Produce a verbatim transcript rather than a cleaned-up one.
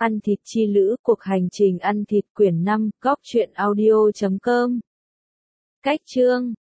Ăn thịt chi lữ, cuộc hành trình ăn thịt quyển năm, góc truyện audio chấm com. Cách chương